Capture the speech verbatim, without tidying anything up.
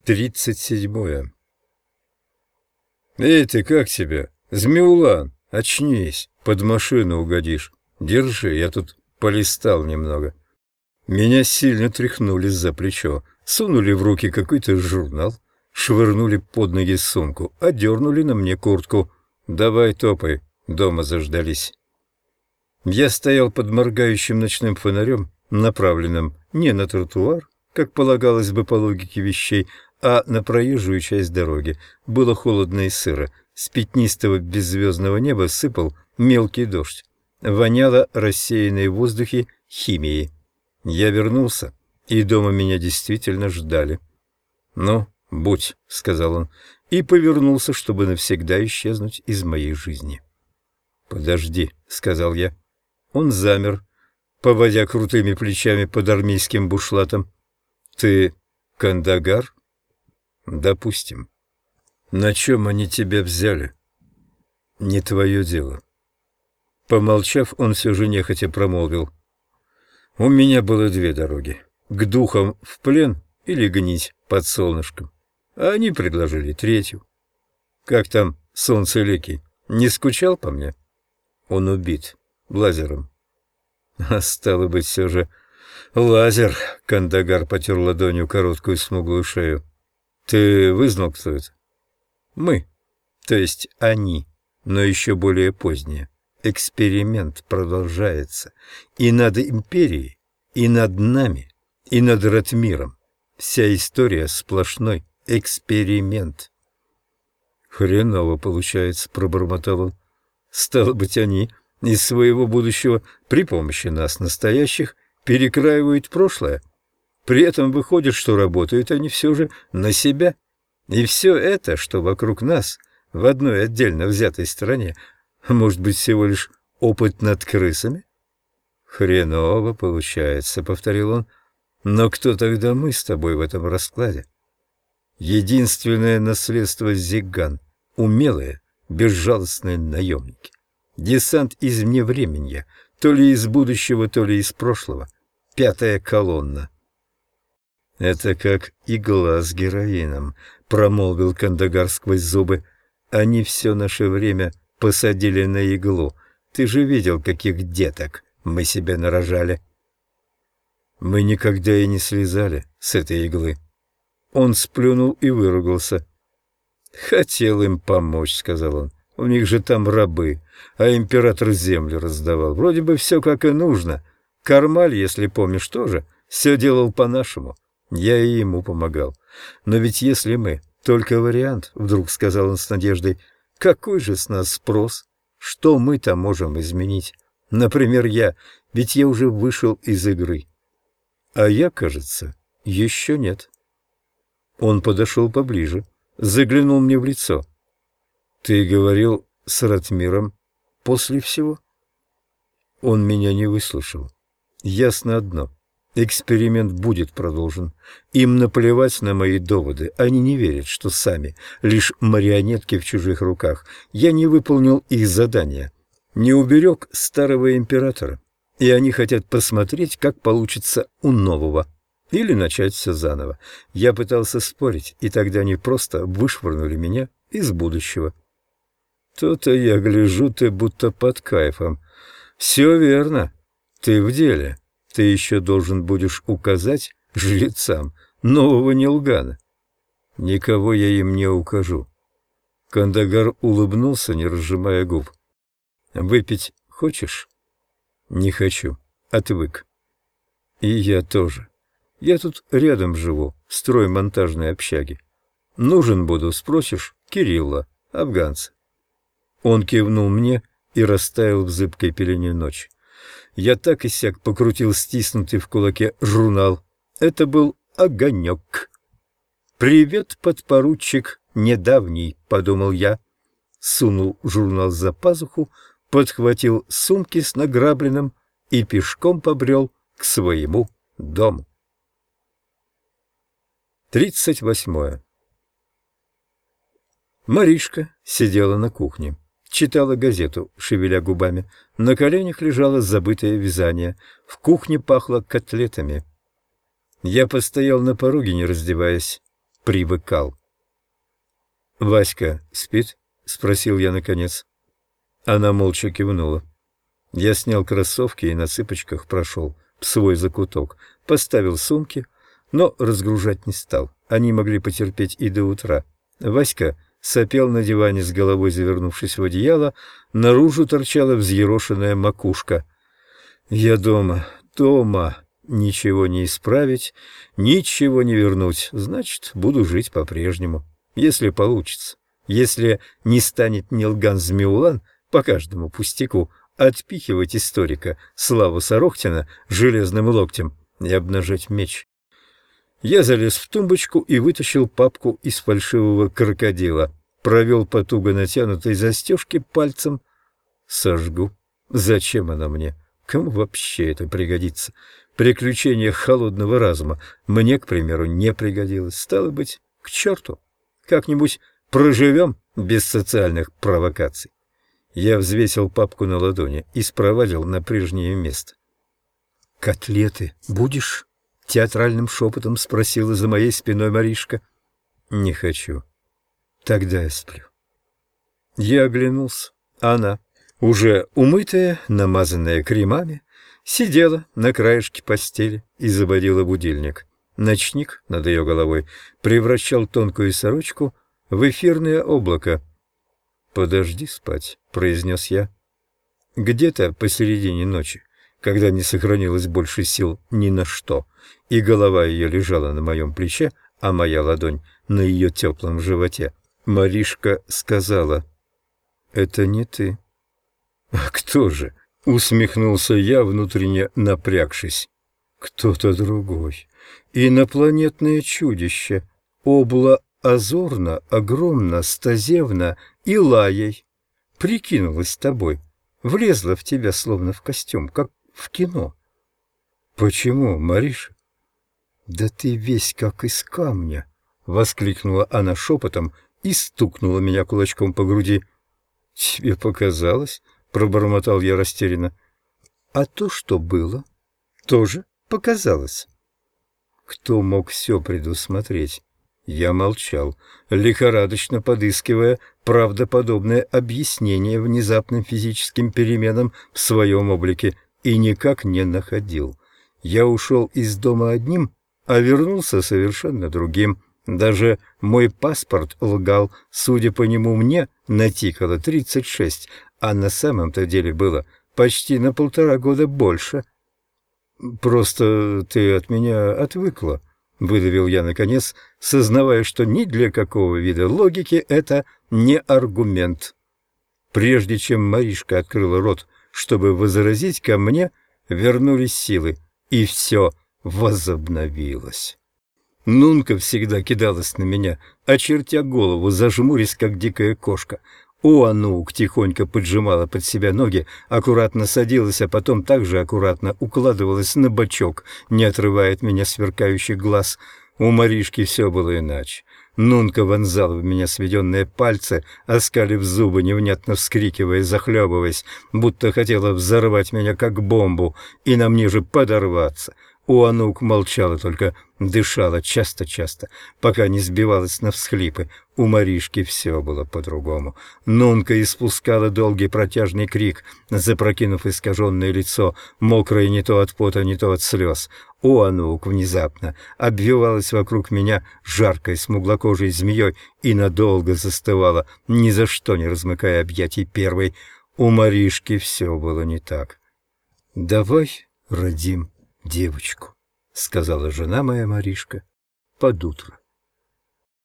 Тридцать седьмое. «Эй, ты как тебя? Змеулан, очнись, под машину угодишь. Держи, я тут полистал немного». Меня сильно тряхнули за плечо, сунули в руки какой-то журнал, швырнули под ноги сумку, одернули на мне куртку. «Давай топай, дома заждались». Я стоял под моргающим ночным фонарем, направленным не на тротуар, как полагалось бы по логике вещей, а на проезжую часть дороги. Было холодно и сыро. С пятнистого беззвездного неба сыпал мелкий дождь. Воняло рассеянной в воздухе химией. Я вернулся, и дома меня действительно ждали. «Ну, будь», — сказал он, и повернулся, чтобы навсегда исчезнуть из моей жизни. «Подожди», — сказал я. Он замер, поводя крутыми плечами под армейским бушлатом. «Ты Кандагар?» «Допустим». «На чем они тебя взяли?» «Не твое дело». Помолчав, он все же нехотя промолвил. «У меня было две дороги. К духам в плен или гнить под солнышком. А они предложили третью. Как там Солнцелекий? Не скучал по мне?» «Он убит. Лазером». «А стало быть, все же лазер», — Кандагар потер ладонью короткую смуглую шею. «Ты вызнал, кто это?» «Мы, то есть они, но еще более позднее. Эксперимент продолжается. И над империей, и над нами, и над Ратмиром. Вся история сплошной эксперимент». «Хреново получается», — пробормотал он. «Стало быть, они из своего будущего при помощи нас, настоящих, перекраивают прошлое. При этом выходит, что работают они все же на себя. И все это, что вокруг нас, в одной отдельно взятой стране, может быть всего лишь опыт над крысами?» «Хреново получается», — повторил он. «Но кто тогда мы с тобой в этом раскладе?» «Единственное наследство Зиган — умелые, безжалостные наемники. Десант из вневременья, то ли из будущего, то ли из прошлого. Пятая колонна». «Это как игла с героином», — промолвил Кандагар сквозь зубы. «Они все наше время посадили на иглу. Ты же видел, каких деток мы себе нарожали». «Мы никогда и не слезали с этой иглы». Он сплюнул и выругался. «Хотел им помочь», — сказал он. «У них же там рабы, а император землю раздавал. Вроде бы все как и нужно. Кармаль, если помнишь, тоже все делал по-нашему. Я и ему помогал. Но ведь если мы только вариант, — вдруг сказал он с надеждой, — какой же с нас спрос? Что мы-то можем изменить? Например, я, ведь я уже вышел из игры. А я, кажется, еще нет». Он подошел поближе, заглянул мне в лицо. «Ты говорил с Ратмиром после всего?» Он меня не выслушал. Ясно одно. Эксперимент будет продолжен. Им наплевать на мои доводы. Они не верят, что сами лишь марионетки в чужих руках. Я не выполнил их задания. Не уберег старого императора. И они хотят посмотреть, как получится у нового. Или начать все заново. Я пытался спорить, и тогда они просто вышвырнули меня из будущего. То-то я гляжу, ты будто под кайфом. Все верно. Ты в деле. Ты еще должен будешь указать жрецам нового Нилгана. Никого я им не укажу. Кандагар улыбнулся, не разжимая губ. Выпить хочешь? Не хочу. Отвык. И я тоже. Я тут рядом живу, в строймонтажной общаге. Нужен буду, спросишь, Кирилла, афганца. Он кивнул мне и растаял в зыбкой пелене ночи. Я так и сяк покрутил стиснутый в кулаке журнал. Это был огонек. «Привет, подпоручик, недавний», — подумал я. Сунул журнал за пазуху, подхватил сумки с награбленным и пешком побрел к своему дому. Тридцать восьмое. Маришка сидела на кухне, читала газету, шевеля губами. На коленях лежало забытое вязание. В кухне пахло котлетами. Я постоял на пороге, не раздеваясь. привыкал. «Васька спит?» — спросил я наконец. Она молча кивнула. Я снял кроссовки и на цыпочках прошел в свой закуток, поставил сумки, но разгружать не стал. Они могли потерпеть и до утра. Васька сопел на диване с головой, завернувшись в одеяло, наружу торчала взъерошенная макушка. «Я дома, дома, ничего не исправить, ничего не вернуть, значит, буду жить по-прежнему, если получится, если не станет Нилган Змеулан по каждому пустяку отпихивать историка Славу Сорохтина железным локтем и обнажать меч». Я залез в тумбочку и вытащил папку из фальшивого крокодила, провел по туго натянутой застежке пальцем. Сожгу. Зачем она мне? Кому вообще это пригодится? Приключение холодного разума мне, к примеру, не пригодилось. Стало быть, к черту. Как-нибудь проживем без социальных провокаций. Я взвесил папку на ладони и спровадил на прежнее место. «Котлеты будешь?» — театральным шепотом спросила за моей спиной Маришка. «Не хочу». «Тогда я сплю». Я оглянулся. Она, уже умытая, намазанная кремами, сидела на краешке постели и заводила будильник. Ночник над ее головой превращал тонкую сорочку в эфирное облако. «Подожди спать», — произнес я. Где-то посередине ночи, когда не сохранилось больше сил ни на что, и голова ее лежала на моем плече, а моя ладонь на ее теплом животе, Маришка сказала: «Это не ты». «А кто же?» — усмехнулся я, внутренне напрягшись. «Кто-то другой. Инопланетное чудище. Обла Азорна, огромна, стазевна и лаей. Прикинулась тобой, влезла в тебя словно в костюм, как в кино». «Почему, Мариша?» «Да ты весь как из камня», — воскликнула она шепотом и стукнула меня кулачком по груди. «Тебе показалось?» — пробормотал я растерянно. «А то, что было, тоже показалось». Кто мог все предусмотреть? Я молчал, лихорадочно подыскивая правдоподобное объяснение внезапным физическим переменам в своем облике, и никак не находил. Я ушел из дома одним, а вернулся совершенно другим. Даже мой паспорт лгал, судя по нему, мне натикало тридцать шесть, а на самом-то деле было почти на полтора года больше. «Просто ты от меня отвыкла», — выдавил я наконец, сознавая, что ни для какого вида логики это не аргумент. Прежде чем Маришка открыла рот, чтобы возразить, ко мне вернулись силы, и все возобновилось. Нунка всегда кидалась на меня, очертя голову, зажмурясь, как дикая кошка. Уанук тихонько поджимала под себя ноги, аккуратно садилась, а потом также аккуратно укладывалась на бочок, не отрывая от меня сверкающих глаз. У Маришки все было иначе. Нунка вонзала в меня сведенные пальцы, оскалив зубы, невнятно вскрикивая, захлебываясь, будто хотела взорвать меня как бомбу и на мне же подорваться. Уанук молчала, только дышала часто-часто, пока не сбивалась на всхлипы. У Маришки все было по-другому. Нунка испускала долгий протяжный крик, запрокинув искаженное лицо, мокрое не то от пота, не то от слез. Уанук внезапно обвивалась вокруг меня жаркой смуглокожей змеей и надолго застывала, ни за что не размыкая объятий первой. У Маришки все было не так. «Давай родим девочку», — сказала жена моя Маришка под утро.